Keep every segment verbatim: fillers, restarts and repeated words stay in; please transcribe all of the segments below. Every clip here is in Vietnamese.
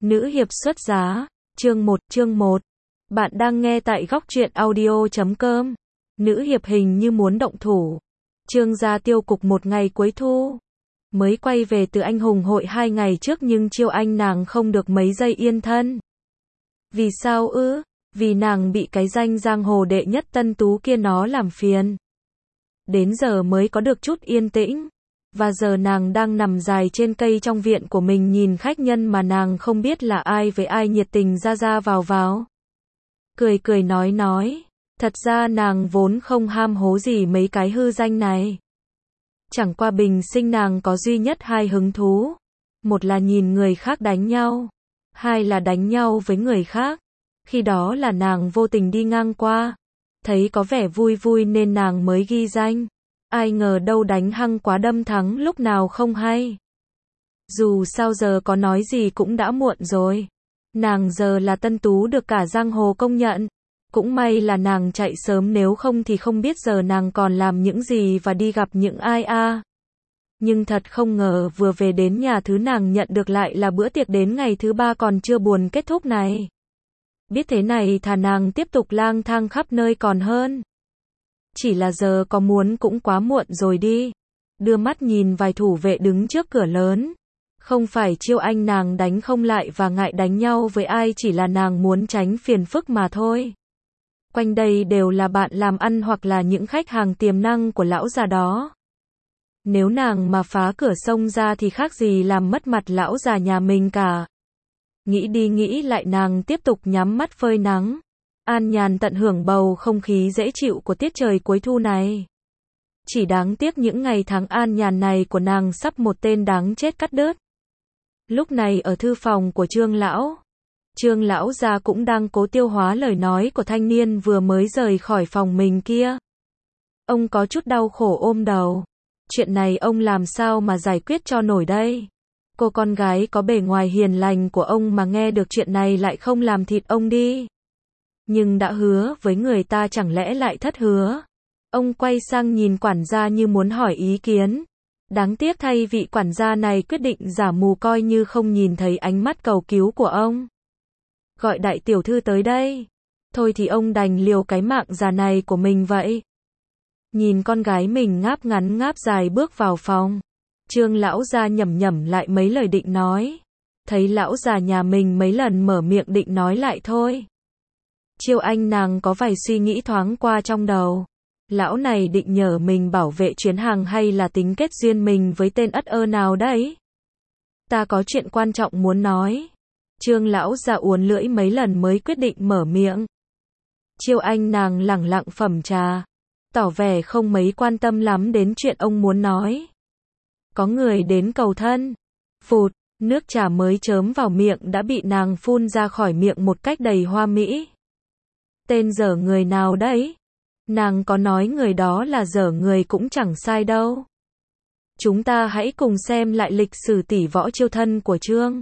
Nữ hiệp xuất giá, chương một, chương một. Bạn đang nghe tại góc truyện audio chấm com. Nữ hiệp hình như muốn động thủ. Trương gia tiêu cục một ngày cuối thu. Mới quay về từ anh hùng hội hai ngày trước nhưng Chiêu Anh nàng không được mấy giây yên thân. Vì sao ư? Vì nàng bị cái danh giang hồ đệ nhất tân tú kia nó làm phiền. Đến giờ mới có được chút yên tĩnh. Và giờ nàng đang nằm dài trên cây trong viện của mình nhìn khách nhân mà nàng không biết là ai với ai nhiệt tình ra ra vào vào. Cười cười nói nói. Thật ra nàng vốn không ham hố gì mấy cái hư danh này. Chẳng qua bình sinh nàng có duy nhất hai hứng thú. Một là nhìn người khác đánh nhau. Hai là đánh nhau với người khác. Khi đó là nàng vô tình đi ngang qua. Thấy có vẻ vui vui nên nàng mới ghi danh. Ai ngờ đâu đánh hăng quá đâm thắng lúc nào không hay. Dù sao giờ có nói gì cũng đã muộn rồi. Nàng giờ là tân tú được cả giang hồ công nhận. Cũng may là nàng chạy sớm nếu không thì không biết giờ nàng còn làm những gì và đi gặp những ai a. À. Nhưng thật không ngờ vừa về đến nhà thứ nàng nhận được lại là bữa tiệc đến ngày thứ ba còn chưa buồn kết thúc này. Biết thế này thà nàng tiếp tục lang thang khắp nơi còn hơn. Chỉ là giờ có muốn cũng quá muộn rồi đi. Đưa mắt nhìn vài thủ vệ đứng trước cửa lớn. Không phải Chiêu Anh nàng đánh không lại và ngại đánh nhau với ai, chỉ là nàng muốn tránh phiền phức mà thôi. Quanh đây đều là bạn làm ăn hoặc là những khách hàng tiềm năng của lão già đó. Nếu nàng mà phá cửa xông ra thì khác gì làm mất mặt lão già nhà mình cả. Nghĩ đi nghĩ lại nàng tiếp tục nhắm mắt phơi nắng. An nhàn tận hưởng bầu không khí dễ chịu của tiết trời cuối thu này. Chỉ đáng tiếc những ngày tháng an nhàn này của nàng sắp một tên đáng chết cắt đứt. Lúc này ở thư phòng của Trương lão, Trương lão gia cũng đang cố tiêu hóa lời nói của thanh niên vừa mới rời khỏi phòng mình kia. Ông có chút đau khổ ôm đầu. Chuyện này ông làm sao mà giải quyết cho nổi đây? Cô con gái có bề ngoài hiền lành của ông mà nghe được chuyện này lại không làm thịt ông đi. Nhưng đã hứa với người ta chẳng lẽ lại thất hứa. Ông quay sang nhìn quản gia như muốn hỏi ý kiến. Đáng tiếc thay vị quản gia này quyết định giả mù coi như không nhìn thấy ánh mắt cầu cứu của ông. Gọi đại tiểu thư tới đây. Thôi thì ông đành liều cái mạng già này của mình vậy. Nhìn con gái mình ngáp ngắn ngáp dài bước vào phòng. Trương lão gia nhẩm nhẩm lại mấy lời định nói. Thấy lão già nhà mình mấy lần mở miệng định nói lại thôi. Chiêu Anh nàng có vài suy nghĩ thoáng qua trong đầu. Lão này định nhờ mình bảo vệ chuyến hàng hay là tính kết duyên mình với tên ất ơ nào đấy? Ta có chuyện quan trọng muốn nói. Trương lão già uốn lưỡi mấy lần mới quyết định mở miệng. Chiêu Anh nàng lẳng lặng phẩm trà, tỏ vẻ không mấy quan tâm lắm đến chuyện ông muốn nói. Có người đến cầu thân. Phụt, nước trà mới chớm vào miệng đã bị nàng phun ra khỏi miệng một cách đầy hoa mỹ. Tên dở người nào đấy? Nàng có nói người đó là dở người cũng chẳng sai đâu. Chúng ta hãy cùng xem lại lịch sử tỷ võ chiêu thân của Trương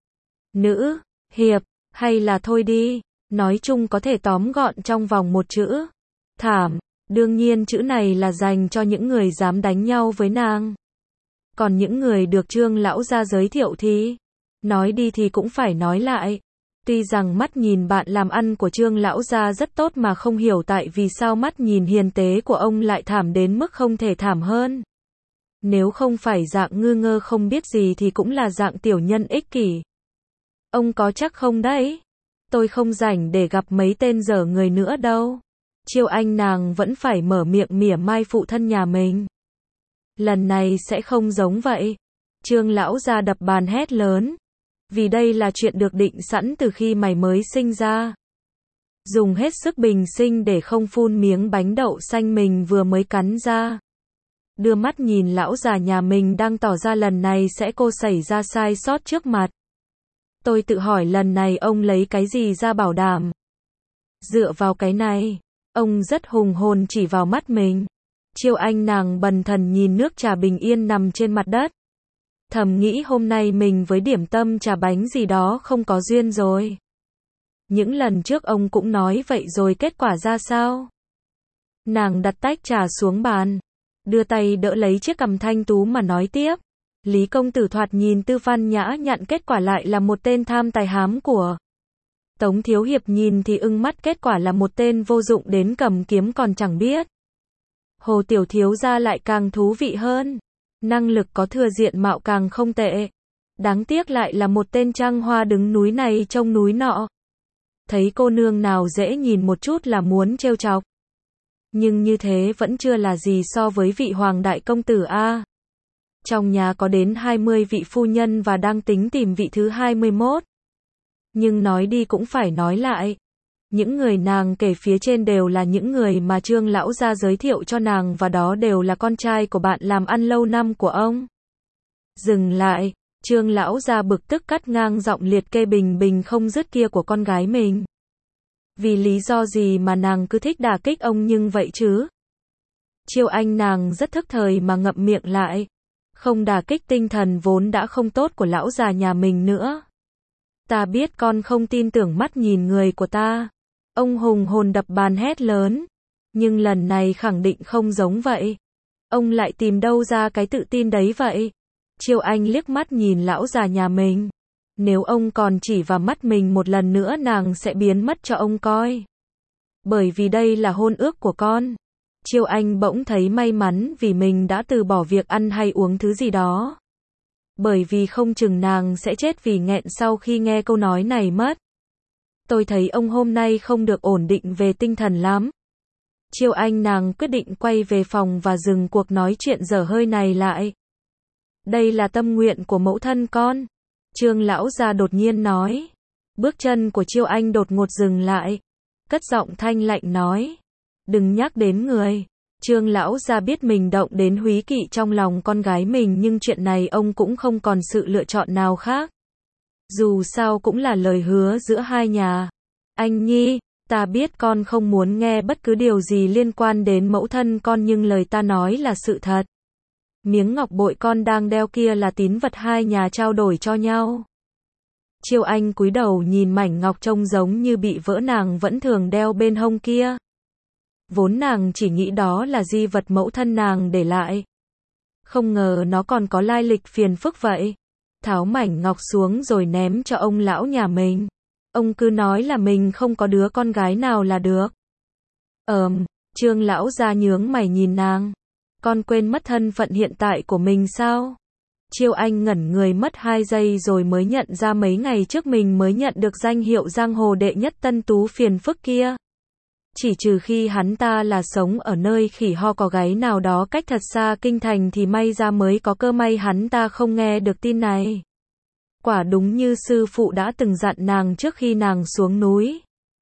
Nữ hiệp, hay là thôi đi, nói chung có thể tóm gọn trong vòng một chữ. Thảm. Đương nhiên chữ này là dành cho những người dám đánh nhau với nàng. Còn những người được Trương lão gia giới thiệu thì nói đi thì cũng phải nói lại. Tuy rằng mắt nhìn bạn làm ăn của Trương lão gia rất tốt mà không hiểu tại vì sao mắt nhìn hiền tế của ông lại thảm đến mức không thể thảm hơn. Nếu không phải dạng ngư ngơ không biết gì thì cũng là dạng tiểu nhân ích kỷ. Ông có chắc không đấy? Tôi không rảnh để gặp mấy tên dở người nữa đâu. Chiêu Anh nàng vẫn phải mở miệng mỉa mai phụ thân nhà mình. Lần này sẽ không giống vậy. Trương lão gia đập bàn hét lớn. Vì đây là chuyện được định sẵn từ khi mày mới sinh ra. Dùng hết sức bình sinh để không phun miếng bánh đậu xanh mình vừa mới cắn ra. Đưa mắt nhìn lão già nhà mình đang tỏ ra lần này sẽ cô xảy ra sai sót trước mặt. Tôi tự hỏi lần này ông lấy cái gì ra bảo đảm. Dựa vào cái này, ông rất hùng hồn chỉ vào mắt mình. Chiêu Anh nàng bần thần nhìn nước trà bình yên nằm trên mặt đất. Thầm nghĩ hôm nay mình với điểm tâm trà bánh gì đó không có duyên rồi. Những lần trước ông cũng nói vậy rồi kết quả ra sao? Nàng đặt tách trà xuống bàn, đưa tay đỡ lấy chiếc cằm thanh tú mà nói tiếp. Lý công tử thoạt nhìn tư văn nhã nhặn, kết quả lại là một tên tham tài hám của. Tống thiếu hiệp nhìn thì ưng mắt, kết quả là một tên vô dụng đến cầm kiếm còn chẳng biết. Hồ tiểu thiếu gia lại càng thú vị hơn. Năng lực có thừa, diện mạo càng không tệ. Đáng tiếc lại là một tên trăng hoa đứng núi này trông núi nọ. Thấy cô nương nào dễ nhìn một chút là muốn trêu chọc. Nhưng như thế vẫn chưa là gì so với vị hoàng đại công tử a. Trong nhà có đến hai mươi vị phu nhân và đang tính tìm vị thứ hai mươi mốt. Nhưng nói đi cũng phải nói lại. Những người nàng kể phía trên đều là những người mà Trương lão gia giới thiệu cho nàng, và đó đều là con trai của bạn làm ăn lâu năm của ông. Dừng lại, Trương lão gia bực tức cắt ngang giọng liệt kê bình bình không dứt kia của con gái mình. Vì lý do gì mà nàng cứ thích đả kích ông nhưng vậy chứ? Chiêu Anh nàng rất thức thời mà ngậm miệng lại. Không đả kích tinh thần vốn đã không tốt của lão già nhà mình nữa. Ta biết con không tin tưởng mắt nhìn người của ta. Ông hùng hồn đập bàn hét lớn. Nhưng lần này khẳng định không giống vậy. Ông lại tìm đâu ra cái tự tin đấy vậy? Chiêu Anh liếc mắt nhìn lão già nhà mình. Nếu ông còn chỉ vào mắt mình một lần nữa nàng sẽ biến mất cho ông coi. Bởi vì đây là hôn ước của con. Chiêu Anh bỗng thấy may mắn vì mình đã từ bỏ việc ăn hay uống thứ gì đó. Bởi vì không chừng nàng sẽ chết vì nghẹn sau khi nghe câu nói này mất. Tôi thấy ông hôm nay không được ổn định về tinh thần lắm. Chiêu Anh nàng quyết định quay về phòng và dừng cuộc nói chuyện dở hơi này lại. Đây là tâm nguyện của mẫu thân con. Trương lão gia đột nhiên nói. Bước chân của Chiêu Anh đột ngột dừng lại. Cất giọng thanh lạnh nói. Đừng nhắc đến người. Trương lão gia biết mình động đến húy kỵ trong lòng con gái mình, nhưng chuyện này ông cũng không còn sự lựa chọn nào khác. Dù sao cũng là lời hứa giữa hai nhà. Anh Nhi, ta biết con không muốn nghe bất cứ điều gì liên quan đến mẫu thân con, nhưng lời ta nói là sự thật. Miếng ngọc bội con đang đeo kia là tín vật hai nhà trao đổi cho nhau. Chiêu Anh cúi đầu nhìn mảnh ngọc trông giống như bị vỡ, nàng vẫn thường đeo bên hông kia. Vốn nàng chỉ nghĩ đó là di vật mẫu thân nàng để lại. Không ngờ nó còn có lai lịch phiền phức vậy. Tháo mảnh ngọc xuống rồi ném cho ông lão nhà mình. Ông cứ nói là mình không có đứa con gái nào là được. Ờm, Trương lão gia nhướng mày nhìn nàng. Con quên mất thân phận hiện tại của mình sao? Chiêu Anh ngẩn người mất hai giây rồi mới nhận ra mấy ngày trước mình mới nhận được danh hiệu giang hồ đệ nhất tân tú phiền phức kia. Chỉ trừ khi hắn ta là sống ở nơi khỉ ho có gáy nào đó cách thật xa kinh thành thì may ra mới có cơ may hắn ta không nghe được tin này. Quả đúng như sư phụ đã từng dặn nàng trước khi nàng xuống núi.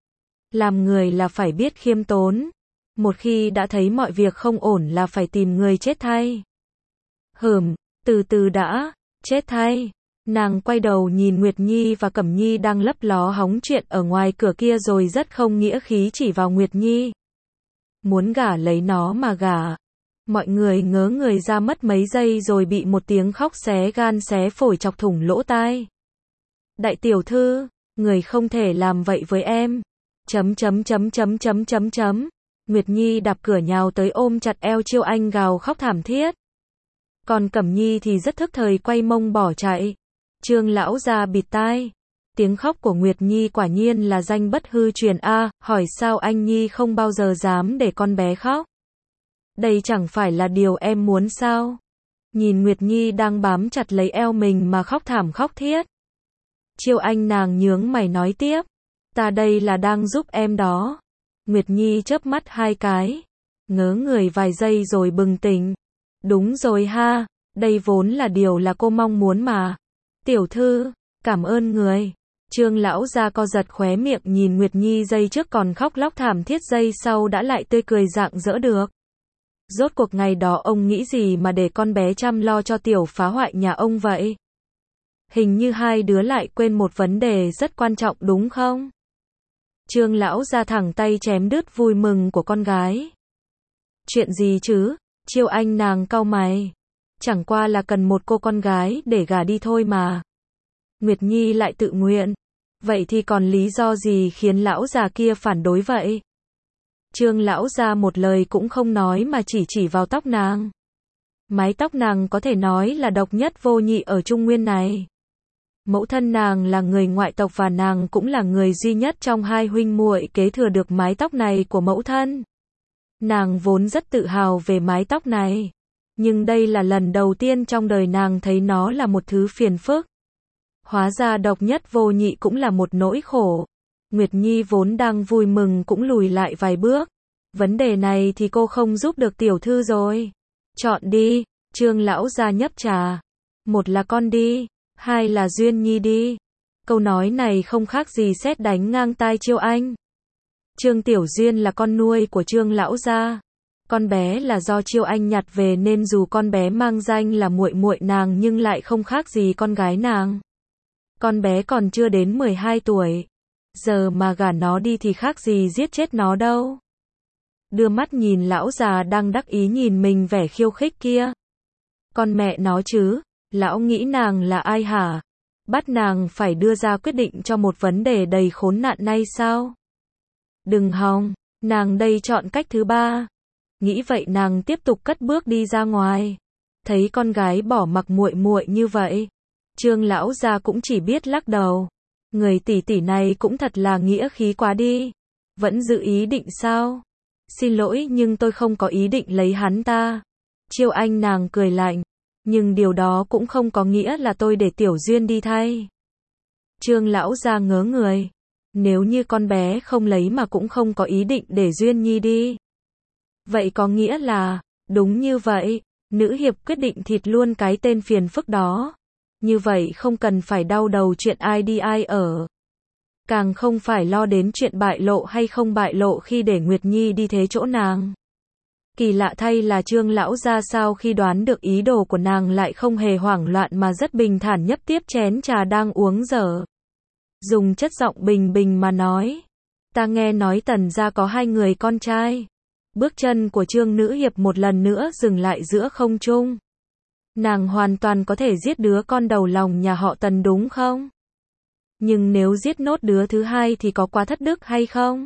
Làm người là phải biết khiêm tốn. Một khi đã thấy mọi việc không ổn là phải tìm người chết thay. Hừm, từ từ đã, chết thay. Nàng quay đầu nhìn Nguyệt Nhi và Cẩm Nhi đang lấp ló hóng chuyện ở ngoài cửa kia rồi rất không nghĩa khí chỉ vào Nguyệt Nhi. Muốn gả lấy nó mà gả. Mọi người ngớ người ra mất mấy giây rồi bị một tiếng khóc xé gan xé phổi chọc thủng lỗ tai. Đại tiểu thư, người không thể làm vậy với em. Chấm chấm chấm chấm chấm chấm chấm. Nguyệt Nhi đạp cửa nhào tới ôm chặt eo Chiêu Anh gào khóc thảm thiết. Còn Cẩm Nhi thì rất thức thời quay mông bỏ chạy. Trương lão gia bịt tai. Tiếng khóc của Nguyệt Nhi quả nhiên là danh bất hư truyền a, hỏi sao anh Nhi không bao giờ dám để con bé khóc. Đây chẳng phải là điều em muốn sao? Nhìn Nguyệt Nhi đang bám chặt lấy eo mình mà khóc thảm khóc thiết. Chiêu Anh nàng nhướng mày nói tiếp. Ta đây là đang giúp em đó. Nguyệt Nhi chớp mắt hai cái. Ngớ người vài giây rồi bừng tỉnh. Đúng rồi ha, đây vốn là điều là cô mong muốn mà. Tiểu thư, cảm ơn người. Trương lão gia co giật khóe miệng nhìn Nguyệt Nhi giây trước còn khóc lóc thảm thiết, giây sau đã lại tươi cười rạng rỡ được. Rốt cuộc ngày đó ông nghĩ gì mà để con bé chăm lo cho tiểu phá hoại nhà ông vậy? Hình như hai đứa lại quên một vấn đề rất quan trọng đúng không? Trương lão gia thẳng tay chém đứt vui mừng của con gái. Chuyện gì chứ? Chiêu Anh nàng cau mày. Chẳng qua là cần một cô con gái để gả đi thôi mà. Nguyệt Nhi lại tự nguyện. Vậy thì còn lý do gì khiến lão già kia phản đối vậy? Trương lão gia một lời cũng không nói mà chỉ chỉ vào tóc nàng. Mái tóc nàng có thể nói là độc nhất vô nhị ở Trung Nguyên này. Mẫu thân nàng là người ngoại tộc và nàng cũng là người duy nhất trong hai huynh muội kế thừa được mái tóc này của mẫu thân. Nàng vốn rất tự hào về mái tóc này, nhưng đây là lần đầu tiên trong đời nàng thấy nó là một thứ phiền phức. Hóa ra độc nhất vô nhị cũng là một nỗi khổ. Nguyệt Nhi vốn đang vui mừng cũng lùi lại vài bước. Vấn đề này thì cô không giúp được tiểu thư rồi. Chọn đi, Trương lão gia nhấp trà. Một là con đi, hai là Duyên Nhi đi. Câu nói này không khác gì sét đánh ngang tai Chiêu Anh. Trương Tiểu Duyên là con nuôi của Trương lão gia. Con bé là do Chiêu Anh nhặt về nên dù con bé mang danh là muội muội nàng nhưng lại không khác gì con gái nàng. Con bé còn chưa đến mười hai tuổi. Giờ mà gả nó đi thì khác gì giết chết nó đâu. Đưa mắt nhìn lão già đang đắc ý nhìn mình vẻ khiêu khích kia. Con mẹ nó chứ, lão nghĩ nàng là ai hả? Bắt nàng phải đưa ra quyết định cho một vấn đề đầy khốn nạn này sao? Đừng hòng, nàng đây chọn cách thứ ba. Nghĩ vậy nàng tiếp tục cất bước đi ra ngoài. Thấy con gái bỏ mặc muội muội như vậy, Trương lão gia cũng chỉ biết lắc đầu. Người tỷ tỷ này cũng thật là nghĩa khí quá đi. Vẫn giữ ý định sao? Xin lỗi nhưng tôi không có ý định lấy hắn ta. Chiêu Anh nàng cười lạnh. Nhưng điều đó cũng không có nghĩa là tôi để Tiểu Duyên đi thay. Trương lão gia ngớ người. Nếu như con bé không lấy mà cũng không có ý định để Duyên Nhi đi. Vậy có nghĩa là, đúng như vậy, nữ hiệp quyết định thịt luôn cái tên phiền phức đó. Như vậy không cần phải đau đầu chuyện ai đi ai ở. Càng không phải lo đến chuyện bại lộ hay không bại lộ khi để Nguyệt Nhi đi thế chỗ nàng. Kỳ lạ thay là Trương lão gia sau khi đoán được ý đồ của nàng lại không hề hoảng loạn mà rất bình thản nhấp tiếp chén trà đang uống dở. Dùng chất giọng bình bình mà nói. Ta nghe nói Tần gia có hai người con trai. Bước chân của Trương nữ hiệp một lần nữa dừng lại giữa không trung. Nàng hoàn toàn có thể giết đứa con đầu lòng nhà họ Tần đúng không? Nhưng nếu giết nốt đứa thứ hai thì có quá thất đức hay không?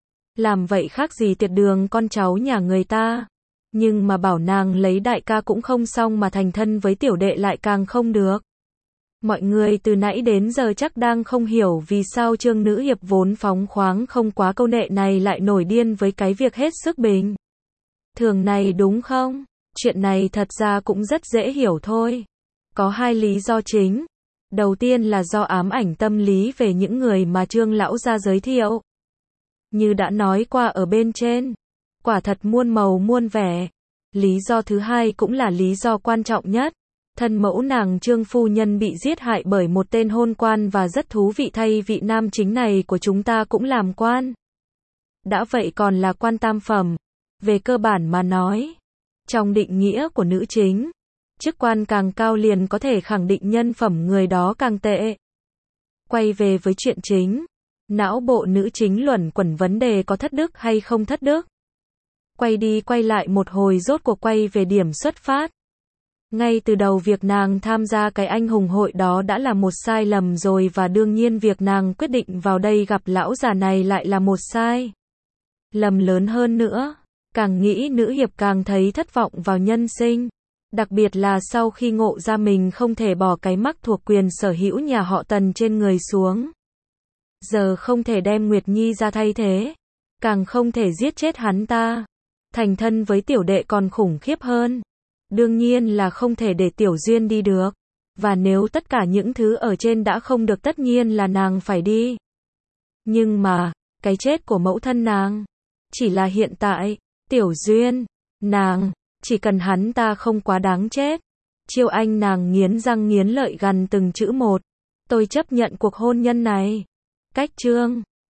Làm vậy khác gì tiệt đường con cháu nhà người ta. Nhưng mà bảo nàng lấy đại ca cũng không xong mà thành thân với tiểu đệ lại càng không được. Mọi người từ nãy đến giờ chắc đang không hiểu vì sao Trương nữ hiệp vốn phóng khoáng không quá câu nệ này lại nổi điên với cái việc hết sức bình thường này đúng không? Chuyện này thật ra cũng rất dễ hiểu thôi. Có hai lý do chính. Đầu tiên là do ám ảnh tâm lý về những người mà Trương lão gia giới thiệu. Như đã nói qua ở bên trên, quả thật muôn màu muôn vẻ. Lý do thứ hai cũng là lý do quan trọng nhất. Thân mẫu nàng Trương phu nhân bị giết hại bởi một tên hôn quan và rất thú vị thay vị nam chính này của chúng ta cũng làm quan. Đã vậy còn là quan tam phẩm. Về cơ bản mà nói, trong định nghĩa của nữ chính, chức quan càng cao liền có thể khẳng định nhân phẩm người đó càng tệ. Quay về với chuyện chính, não bộ nữ chính luẩn quẩn vấn đề có thất đức hay không thất đức. Quay đi quay lại một hồi rốt cuộc quay về điểm xuất phát. Ngay từ đầu việc nàng tham gia cái anh hùng hội đó đã là một sai lầm rồi và đương nhiên việc nàng quyết định vào đây gặp lão già này lại là một sai lầm lớn hơn nữa. Càng nghĩ nữ hiệp càng thấy thất vọng vào nhân sinh. Đặc biệt là sau khi ngộ ra mình không thể bỏ cái mắc thuộc quyền sở hữu nhà họ Tần trên người xuống. Giờ không thể đem Nguyệt Nhi ra thay thế. Càng không thể giết chết hắn ta. Thành thân với tiểu đệ còn khủng khiếp hơn. Đương nhiên là không thể để Tiểu Duyên đi được. Và nếu tất cả những thứ ở trên đã không được tất nhiên là nàng phải đi. Nhưng mà, cái chết của mẫu thân nàng chỉ là hiện tại. Tiểu Duyên, nàng, chỉ cần hắn ta không quá đáng chết. Chiêu Anh nàng nghiến răng nghiến lợi gằn từng chữ một. Tôi chấp nhận cuộc hôn nhân này. Cách chương